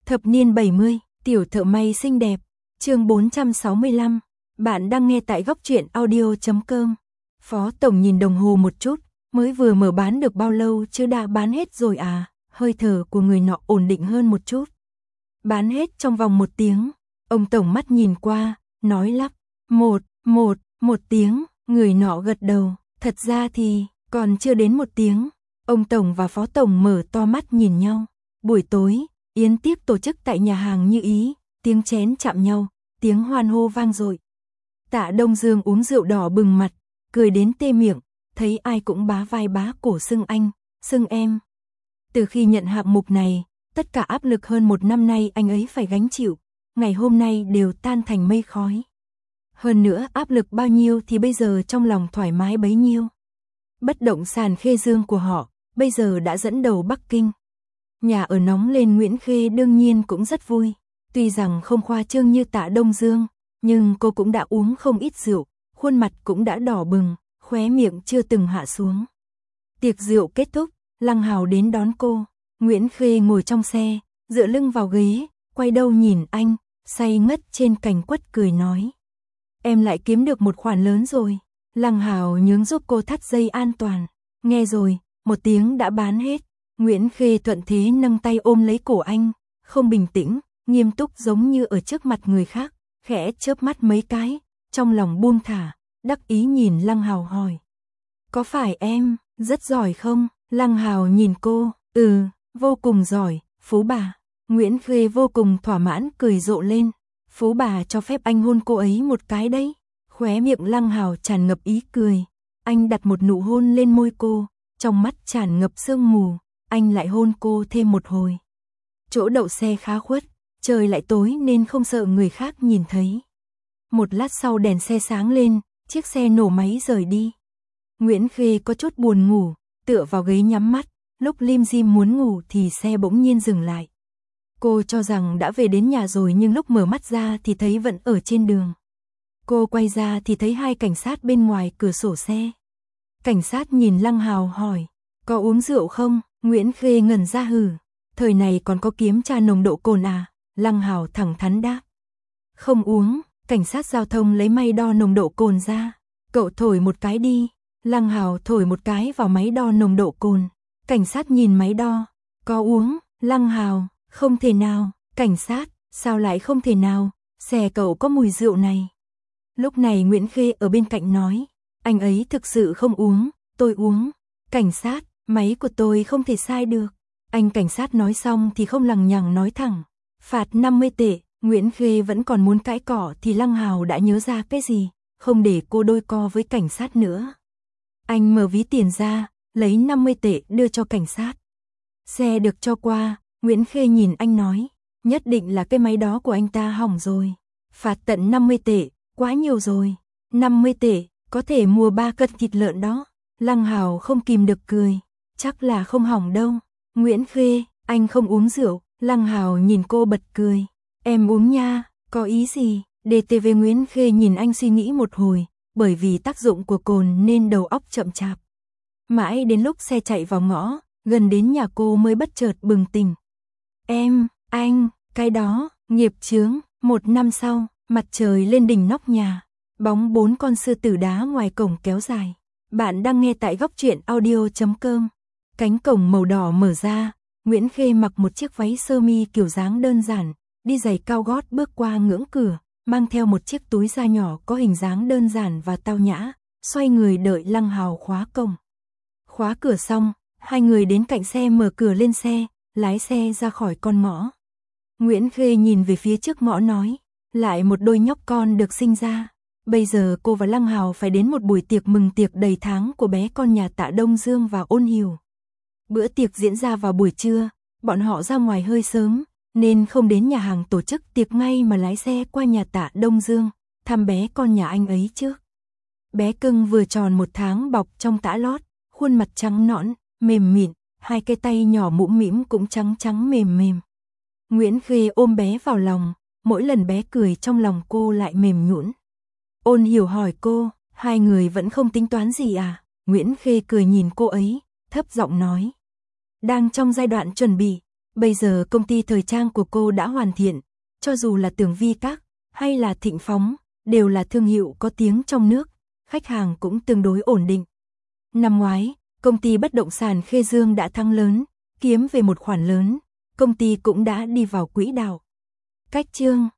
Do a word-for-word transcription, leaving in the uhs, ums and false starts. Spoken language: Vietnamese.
Thập niên bảy mươi, tiểu thợ may xinh đẹp, chương bốn trăm sáu mươi lăm. Bạn đang nghe tại góc truyện audio chấm com. Phó tổng nhìn đồng hồ một chút, mới vừa mở bán được bao lâu chứ đã bán hết rồi à? Hơi thở của người nọ ổn định hơn một chút. Bán hết trong vòng một tiếng. Ông tổng mắt nhìn qua, nói lắp, một, một, một tiếng. Người nọ gật đầu, thật ra thì còn chưa đến một tiếng. Ông tổng và phó tổng mở to mắt nhìn nhau. Buổi tối, yến tiếp tổ chức tại nhà hàng Như Ý, tiếng chén chạm nhau, tiếng hoan hô vang dội. Tạ Đông Dương uống rượu đỏ bừng mặt, cười đến tê miệng, thấy ai cũng bá vai bá cổ xưng anh, xưng em. Từ khi nhận hạng mục này, tất cả áp lực hơn một năm nay anh ấy phải gánh chịu, ngày hôm nay đều tan thành mây khói. Hơn nữa áp lực bao nhiêu thì bây giờ trong lòng thoải mái bấy nhiêu. Bất động sản Khê Dương của họ, bây giờ đã dẫn đầu Bắc Kinh. Nhà ở nóng lên Nguyễn Khê đương nhiên cũng rất vui. Tuy rằng không khoa trương như Tạ Đông Dương, nhưng cô cũng đã uống không ít rượu, khuôn mặt cũng đã đỏ bừng, khóe miệng chưa từng hạ xuống. Tiệc rượu kết thúc, Lăng Hào đến đón cô. Nguyễn Khê ngồi trong xe, dựa lưng vào ghế, quay đầu nhìn anh, say ngất trên cành quất cười nói. Em lại kiếm được một khoản lớn rồi. Lăng Hào nhướng giúp cô thắt dây an toàn. Nghe rồi, một tiếng đã bán hết. Nguyễn Khê thuận thế nâng tay ôm lấy cổ anh, không bình tĩnh, nghiêm túc giống như ở trước mặt người khác, khẽ chớp mắt mấy cái, trong lòng buông thả, đắc ý nhìn Lăng Hào hỏi. Có phải em, rất giỏi không? Lăng Hào nhìn cô, ừ, vô cùng giỏi, phú bà. Nguyễn Khê vô cùng thỏa mãn cười rộ lên, phú bà cho phép anh hôn cô ấy một cái đấy. Khóe miệng Lăng Hào tràn ngập ý cười, anh đặt một nụ hôn lên môi cô, trong mắt tràn ngập sương mù. Anh lại hôn cô thêm một hồi. Chỗ đậu xe khá khuất, trời lại tối nên không sợ người khác nhìn thấy. Một lát sau đèn xe sáng lên, chiếc xe nổ máy rời đi. Nguyễn Khê có chút buồn ngủ, tựa vào ghế nhắm mắt, lúc lim dim muốn ngủ thì xe bỗng nhiên dừng lại. Cô cho rằng đã về đến nhà rồi nhưng lúc mở mắt ra thì thấy vẫn ở trên đường. Cô quay ra thì thấy hai cảnh sát bên ngoài cửa sổ xe. Cảnh sát nhìn Lăng Hào hỏi, có uống rượu không? Nguyễn Khê ngẩn ra hừ, thời này còn có kiểm tra nồng độ cồn à? Lăng Hào thẳng thắn đáp. Không uống, cảnh sát giao thông lấy máy đo nồng độ cồn ra. Cậu thổi một cái đi. Lăng Hào thổi một cái vào máy đo nồng độ cồn. Cảnh sát nhìn máy đo, có uống. Lăng Hào, không thể nào. Cảnh sát, sao lại không thể nào? Xe cậu có mùi rượu này. Lúc này Nguyễn Khê ở bên cạnh nói, anh ấy thực sự không uống, tôi uống. Cảnh sát, máy của tôi không thể sai được. Anh cảnh sát nói xong thì không lằng nhằng nói thẳng. Phạt năm mươi tệ, Nguyễn Khê vẫn còn muốn cãi cọ thì Lăng Hào đã nhớ ra cái gì, không để cô đôi co với cảnh sát nữa. Anh mở ví tiền ra, lấy năm mươi tệ đưa cho cảnh sát. Xe được cho qua, Nguyễn Khê nhìn anh nói, nhất định là cái máy đó của anh ta hỏng rồi. Phạt tận năm mươi tệ, quá nhiều rồi. năm mươi tệ, có thể mua ba cân thịt lợn đó. Lăng Hào không kìm được cười. Chắc là không hỏng đâu. Nguyễn Khê, anh không uống rượu. Lăng Hào nhìn cô bật cười. Em uống nha, có ý gì? đê tê vê Nguyễn Khê nhìn anh suy nghĩ một hồi, bởi vì tác dụng của cồn nên đầu óc chậm chạp. Mãi đến lúc xe chạy vào ngõ, gần đến nhà cô mới bất chợt bừng tỉnh. Em, anh, cái đó, nghiệp chướng. Một năm sau, mặt trời lên đỉnh nóc nhà, bóng bốn con sư tử đá ngoài cổng kéo dài. Bạn đang nghe tại góc truyện audio chấm com. Cánh cổng màu đỏ mở ra, Nguyễn Khê mặc một chiếc váy sơ mi kiểu dáng đơn giản, đi giày cao gót bước qua ngưỡng cửa, mang theo một chiếc túi da nhỏ có hình dáng đơn giản và tao nhã, xoay người đợi Lăng Hào khóa cổng. Khóa cửa xong, hai người đến cạnh xe mở cửa lên xe, lái xe ra khỏi con ngõ. Nguyễn Khê nhìn về phía trước ngõ nói, lại một đôi nhóc con được sinh ra. Bây giờ cô và Lăng Hào phải đến một buổi tiệc mừng tiệc đầy tháng của bé con nhà Tạ Đông Dương và Ôn Hiểu. Bữa tiệc diễn ra vào buổi trưa, bọn họ ra ngoài hơi sớm, nên không đến nhà hàng tổ chức tiệc ngay mà lái xe qua nhà Tạ Đông Dương, thăm bé con nhà anh ấy trước. Bé cưng vừa tròn một tháng bọc trong tã lót, khuôn mặt trắng nõn, mềm mịn, hai cái tay nhỏ mũm mĩm cũng trắng trắng mềm mềm. Nguyễn Khê ôm bé vào lòng, mỗi lần bé cười trong lòng cô lại mềm nhũn. Ôn Hiểu hỏi cô, hai người vẫn không tính toán gì à? Nguyễn Khê cười nhìn cô ấy, thấp giọng nói. Đang trong giai đoạn chuẩn bị, Bây giờ công ty thời trang của cô đã hoàn thiện, cho dù là Tường Vi Các hay là Thịnh Phóng, đều là thương hiệu có tiếng trong nước, khách hàng cũng tương đối ổn định. Năm ngoái, công ty bất động sản Khê Dương đã thắng lớn, kiếm về một khoản lớn, công ty cũng đã đi vào quỹ đạo. Cách chương